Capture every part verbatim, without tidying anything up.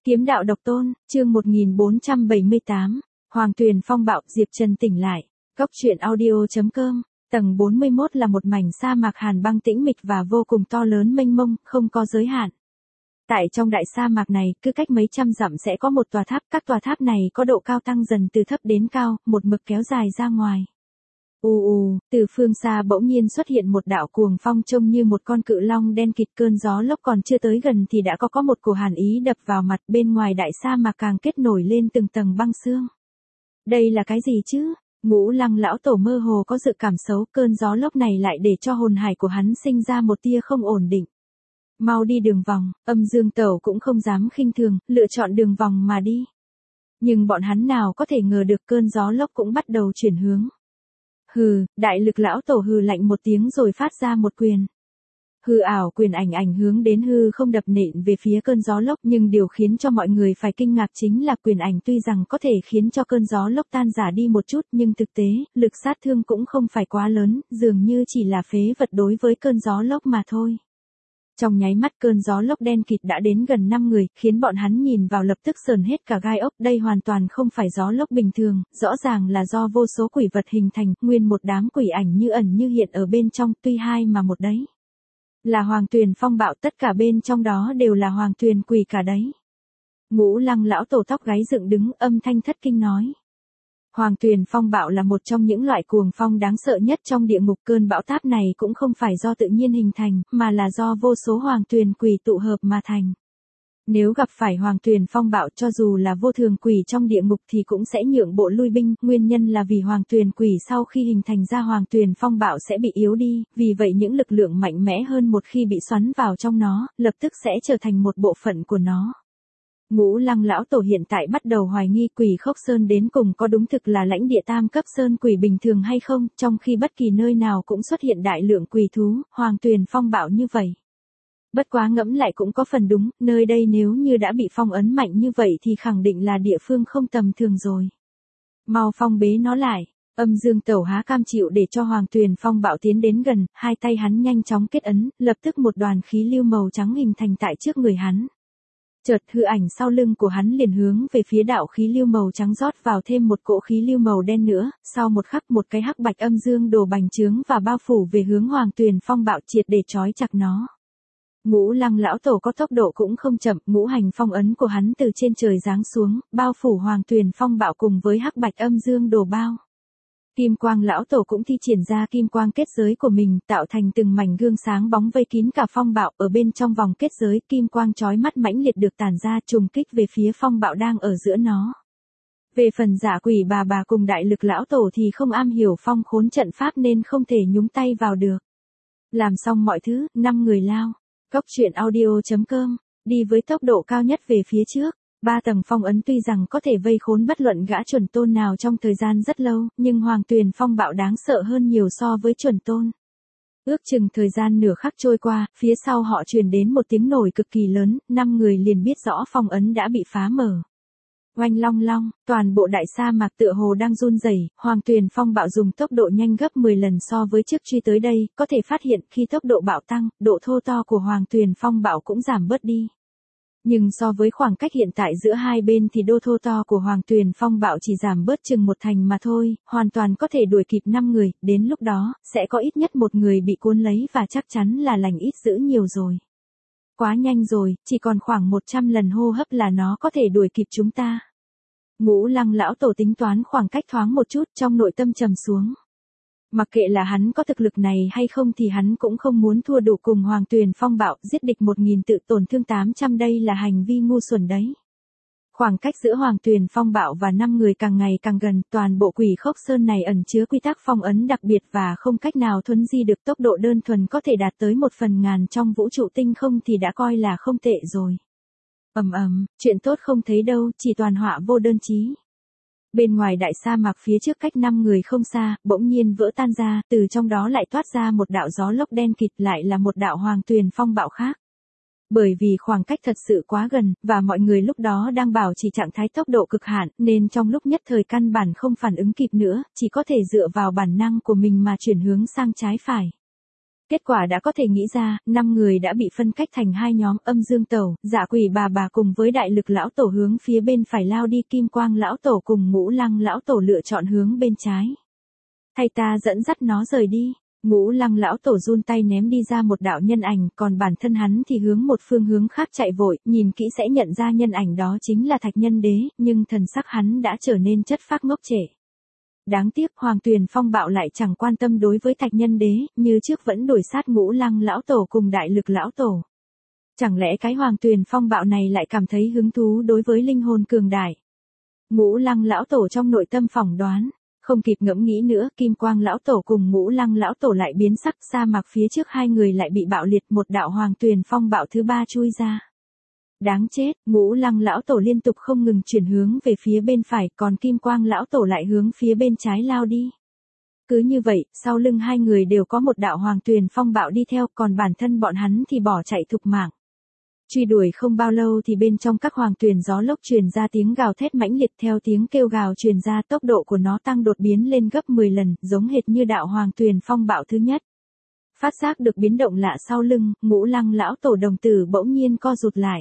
Kiếm đạo độc tôn, chương một nghìn bốn trăm bảy mươi tám, Hoàng Tuyền phong bạo, Diệp Trần tỉnh lại. Cốc truyện audio chấm com, tầng bốn mươi mốt là một mảnh sa mạc hàn băng tĩnh mịch và vô cùng to lớn mênh mông, không có giới hạn. Tại trong đại sa mạc này, cứ cách mấy trăm dặm sẽ có một tòa tháp, các tòa tháp này có độ cao tăng dần từ thấp đến cao, một mực kéo dài ra ngoài. Ù ù, từ phương xa bỗng nhiên xuất hiện một đạo cuồng phong trông như một con cự long đen kịt, cơn gió lốc còn chưa tới gần thì đã có có một cổ hàn ý đập vào mặt, bên ngoài đại sa mạc càng kết nổi lên từng tầng băng sương. Đây là cái gì chứ? Ngũ Lăng lão tổ mơ hồ có dự cảm xấu, cơn gió lốc này lại để cho hồn hải của hắn sinh ra một tia không ổn định. Mau đi đường vòng, Âm Dương Tẩu cũng không dám khinh thường, lựa chọn đường vòng mà đi. Nhưng bọn hắn nào có thể ngờ được cơn gió lốc cũng bắt đầu chuyển hướng. Hừ, đại lực lão tổ hừ lạnh một tiếng rồi phát ra một quyền. Hư ảo quyền ảnh ảnh hướng đến hư không đập nện về phía cơn gió lốc, nhưng điều khiến cho mọi người phải kinh ngạc chính là quyền ảnh tuy rằng có thể khiến cho cơn gió lốc tan rã đi một chút, nhưng thực tế, lực sát thương cũng không phải quá lớn, dường như chỉ là phế vật đối với cơn gió lốc mà thôi. Trong nháy mắt cơn gió lốc đen kịt đã đến gần năm người, khiến bọn hắn nhìn vào lập tức sờn hết cả gai ốc. Đây hoàn toàn không phải gió lốc bình thường, rõ ràng là do vô số quỷ vật hình thành, nguyên một đám quỷ ảnh như ẩn như hiện ở bên trong, tuy hai mà một đấy. Là Hoàng Tuyền phong bạo, tất cả bên trong đó đều là Hoàng Tuyền quỷ cả đấy. Ngũ Lăng lão tổ tóc gáy dựng đứng, âm thanh thất kinh nói. Hoàng Tuyền phong bạo là một trong những loại cuồng phong đáng sợ nhất trong địa ngục. Cơn bão táp này cũng không phải do tự nhiên hình thành, mà là do vô số Hoàng Tuyền quỷ tụ hợp mà thành. Nếu gặp phải Hoàng Tuyền phong bạo, cho dù là vô thường quỷ trong địa ngục thì cũng sẽ nhượng bộ lui binh, nguyên nhân là vì Hoàng Tuyền quỷ sau khi hình thành ra Hoàng Tuyền phong bạo sẽ bị yếu đi, vì vậy những lực lượng mạnh mẽ hơn một khi bị xoắn vào trong nó, lập tức sẽ trở thành một bộ phận của nó. Ngũ Lăng lão tổ hiện tại bắt đầu hoài nghi Quỷ Khốc Sơn đến cùng có đúng thực là lãnh địa tam cấp sơn quỷ bình thường hay không, trong khi bất kỳ nơi nào cũng xuất hiện đại lượng quỷ thú, Hoàng Tuyền phong bạo như vậy. Bất quá ngẫm lại cũng có phần đúng, nơi đây nếu như đã bị phong ấn mạnh như vậy thì khẳng định là địa phương không tầm thường rồi. Mau phong bế nó lại. Âm Dương Tẩu há cam chịu để cho Hoàng Tuyền phong bạo tiến đến gần, hai tay hắn nhanh chóng kết ấn, lập tức một đoàn khí lưu màu trắng hình thành tại trước người hắn. Chợt hư ảnh sau lưng của hắn liền hướng về phía đạo khí lưu màu trắng rót vào thêm một cỗ khí lưu màu đen nữa, sau một khắc một cái hắc bạch âm dương đồ bành trướng và bao phủ về hướng Hoàng Tuyền phong bạo, triệt để trói chặt nó. Ngũ Lăng lão tổ có tốc độ cũng không chậm, ngũ hành phong ấn của hắn từ trên trời giáng xuống, bao phủ Hoàng Tuyền phong bạo cùng với hắc bạch âm dương đồ bao. Kim Quang lão tổ cũng thi triển ra kim quang kết giới của mình, tạo thành từng mảnh gương sáng bóng vây kín cả phong bạo, ở bên trong vòng kết giới, kim quang chói mắt mãnh liệt được tản ra, trùng kích về phía phong bạo đang ở giữa nó. Về phần Dạ Quỷ bà bà cùng đại lực lão tổ thì không am hiểu phong khốn trận pháp nên không thể nhúng tay vào được. Làm xong mọi thứ, năm người lao. Cốc truyện audio chấm com, đi với tốc độ cao nhất về phía trước. Ba tầng phong ấn tuy rằng có thể vây khốn bất luận gã chuẩn tôn nào trong thời gian rất lâu, nhưng Hoàng Tuyền phong bạo đáng sợ hơn nhiều so với chuẩn tôn. Ước chừng thời gian nửa khắc trôi qua, phía sau họ truyền đến một tiếng nổi cực kỳ lớn, năm người liền biết rõ phong ấn đã bị phá mở. Oanh long long, toàn bộ đại sa mạc tựa hồ đang run rẩy, Hoàng Tuyền phong bạo dùng tốc độ nhanh gấp mười lần so với trước truy tới đây, có thể phát hiện khi tốc độ bạo tăng, độ thô to của Hoàng Tuyền phong bạo cũng giảm bớt đi. Nhưng so với khoảng cách hiện tại giữa hai bên thì độ thô to của Hoàng Tuyền phong bạo chỉ giảm bớt chừng một thành mà thôi, hoàn toàn có thể đuổi kịp năm người, đến lúc đó, sẽ có ít nhất một người bị cuốn lấy và chắc chắn là lành ít dữ nhiều rồi. Quá nhanh rồi, chỉ còn khoảng một trăm lần hô hấp là nó có thể đuổi kịp chúng ta. Ngũ Lăng lão tổ tính toán khoảng cách thoáng một chút, trong nội tâm trầm xuống. Mặc kệ là hắn có thực lực này hay không thì hắn cũng không muốn thua đủ cùng Hoàng Tuyền phong bạo, giết địch một nghìn tự tổn thương tám trăm, đây là hành vi ngu xuẩn đấy. Khoảng cách giữa Hoàng Tuyền phong bạo và năm người càng ngày càng gần, toàn bộ Quỷ Khốc Sơn này ẩn chứa quy tắc phong ấn đặc biệt và không cách nào thuấn di được, tốc độ đơn thuần có thể đạt tới một phần ngàn trong vũ trụ tinh không thì đã coi là không tệ rồi. Ầm ầm, chuyện tốt không thấy đâu, chỉ toàn họa vô đơn chí. Bên ngoài đại sa mạc phía trước cách năm người không xa, bỗng nhiên vỡ tan ra, từ trong đó lại toát ra một đạo gió lốc đen kịt, lại là một đạo Hoàng Tuyền phong bạo khác. Bởi vì khoảng cách thật sự quá gần, và mọi người lúc đó đang bảo trì trạng thái tốc độ cực hạn, nên trong lúc nhất thời căn bản không phản ứng kịp nữa, chỉ có thể dựa vào bản năng của mình mà chuyển hướng sang trái phải. Kết quả đã có thể nghĩ ra, năm người đã bị phân cách thành hai nhóm, âm dương tẩu, dạ quỷ bà bà cùng với đại lực lão tổ hướng phía bên phải lao đi, kim quang lão tổ cùng ngũ lăng lão tổ lựa chọn hướng bên trái. Thay ta dẫn dắt nó rời đi. Ngũ lăng lão tổ run tay ném đi ra một đạo nhân ảnh, còn bản thân hắn thì hướng một phương hướng khác chạy vội, nhìn kỹ sẽ nhận ra nhân ảnh đó chính là Thạch Nhân Đế, nhưng thần sắc hắn đã trở nên chất phác ngốc trệ. Đáng tiếc Hoàng Tuyền Phong Bạo lại chẳng quan tâm đối với Thạch Nhân Đế, như trước vẫn đuổi sát ngũ lăng lão tổ cùng đại lực lão tổ. Chẳng lẽ cái Hoàng Tuyền Phong Bạo này lại cảm thấy hứng thú đối với linh hồn cường đại? Ngũ lăng lão tổ trong nội tâm phỏng đoán. Không kịp ngẫm nghĩ nữa, kim quang lão tổ cùng ngũ lăng lão tổ lại biến sắc, sa mạc phía trước hai người lại bị bạo liệt, một đạo Hoàng Tuyền Phong Bạo thứ ba chui ra. Đáng chết, ngũ lăng lão tổ liên tục không ngừng chuyển hướng về phía bên phải, còn kim quang lão tổ lại hướng phía bên trái lao đi. Cứ như vậy, sau lưng hai người đều có một đạo Hoàng Tuyền Phong Bạo đi theo, còn bản thân bọn hắn thì bỏ chạy thục mạng. Truy đuổi không bao lâu thì bên trong các hoàng tuyền gió lốc truyền ra tiếng gào thét mãnh liệt, theo tiếng kêu gào truyền ra tốc độ của nó tăng đột biến lên gấp mười lần, giống hệt như đạo Hoàng Tuyền Phong Bạo thứ nhất. Phát giác được biến động lạ sau lưng, ngũ lăng lão tổ đồng tử bỗng nhiên co rụt lại.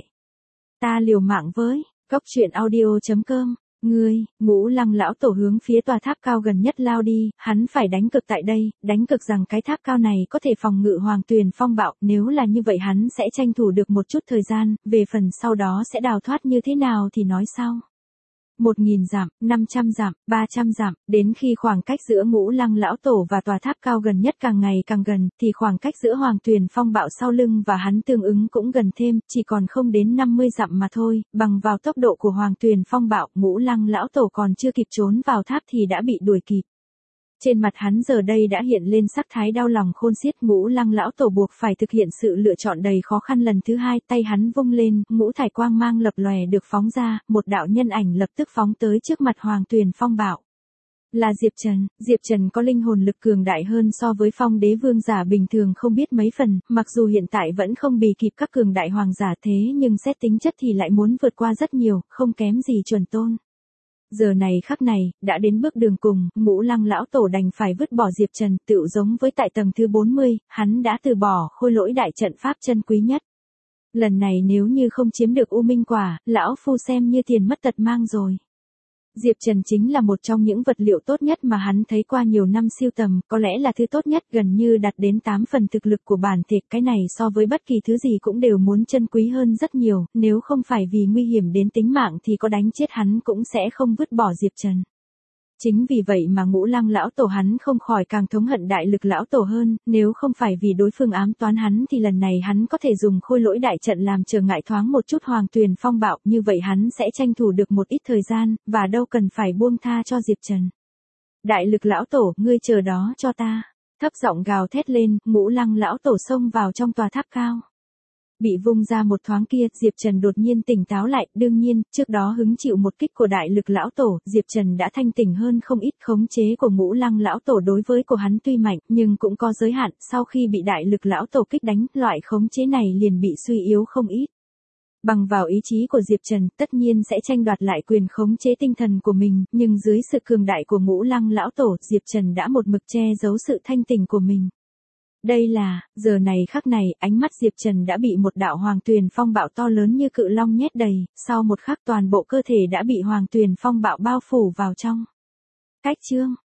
Ta liều mạng với, Cốc Truyện Audio chấm com. Ngươi, ngũ lăng lão tổ hướng phía tòa tháp cao gần nhất lao đi, hắn phải đánh cực tại đây, đánh cực rằng cái tháp cao này có thể phòng ngự Hoàng Tuyền Phong Bạo, nếu là như vậy hắn sẽ tranh thủ được một chút thời gian, về phần sau đó sẽ đào thoát như thế nào thì nói sau. Một nghìn dặm, năm trăm dặm, ba trăm dặm, đến khi khoảng cách giữa ngũ lăng lão tổ và tòa tháp cao gần nhất càng ngày càng gần, thì khoảng cách giữa Hoàng Tuyền Phong Bạo sau lưng và hắn tương ứng cũng gần thêm, chỉ còn không đến năm mươi dặm mà thôi, bằng vào tốc độ của Hoàng Tuyền Phong Bạo, ngũ lăng lão tổ còn chưa kịp trốn vào tháp thì đã bị đuổi kịp. Trên mặt hắn giờ đây đã hiện lên sắc thái đau lòng khôn xiết, ngũ lăng lão tổ buộc phải thực hiện sự lựa chọn đầy khó khăn lần thứ hai, tay hắn vung lên, ngũ thải quang mang lập lòe được phóng ra, một đạo nhân ảnh lập tức phóng tới trước mặt Hoàng Tuyền Phong Bạo. Là Diệp Trần, Diệp Trần có linh hồn lực cường đại hơn so với Phong Đế vương giả bình thường không biết mấy phần, mặc dù hiện tại vẫn không bì kịp các cường đại hoàng giả thế nhưng xét tính chất thì lại muốn vượt qua rất nhiều, không kém gì chuẩn tôn. Giờ này khắc này, đã đến bước đường cùng, ngũ lăng lão tổ đành phải vứt bỏ Diệp Trần, tựu giống với tại tầng thứ bốn mươi, hắn đã từ bỏ khôi lỗi đại trận pháp chân quý nhất. Lần này nếu như không chiếm được U Minh Quả, lão phu xem như tiền mất tật mang rồi. Diệp Trần chính là một trong những vật liệu tốt nhất mà hắn thấy qua nhiều năm siêu tầm, có lẽ là thứ tốt nhất, gần như đạt đến tám phần thực lực của bản thể, cái này so với bất kỳ thứ gì cũng đều muốn chân quý hơn rất nhiều, nếu không phải vì nguy hiểm đến tính mạng thì có đánh chết hắn cũng sẽ không vứt bỏ Diệp Trần. Chính vì vậy mà ngũ lăng lão tổ hắn không khỏi càng thống hận đại lực lão tổ hơn, nếu không phải vì đối phương ám toán hắn thì lần này hắn có thể dùng khôi lỗi đại trận làm trở ngại thoáng một chút Hoàng Tuyền Phong Bạo, như vậy hắn sẽ tranh thủ được một ít thời gian, và đâu cần phải buông tha cho Diệp Trần. Đại lực lão tổ, ngươi chờ đó cho ta. Thấp giọng gào thét lên, ngũ lăng lão tổ xông vào trong tòa tháp cao. Bị vung ra một thoáng kia, Diệp Trần đột nhiên tỉnh táo lại, đương nhiên, trước đó hứng chịu một kích của đại lực lão tổ, Diệp Trần đã thanh tỉnh hơn không ít, khống chế của ngũ lăng lão tổ đối với của hắn tuy mạnh, nhưng cũng có giới hạn, sau khi bị đại lực lão tổ kích đánh, loại khống chế này liền bị suy yếu không ít. Bằng vào ý chí của Diệp Trần, tất nhiên sẽ tranh đoạt lại quyền khống chế tinh thần của mình, nhưng dưới sự cường đại của ngũ lăng lão tổ, Diệp Trần đã một mực che giấu sự thanh tỉnh của mình. Đây là, giờ này khắc này, ánh mắt Diệp Trần đã bị một đạo Hoàng Tuyền Phong Bạo to lớn như cự long nhét đầy, sau một khắc toàn bộ cơ thể đã bị Hoàng Tuyền Phong Bạo bao phủ vào trong. Cách chương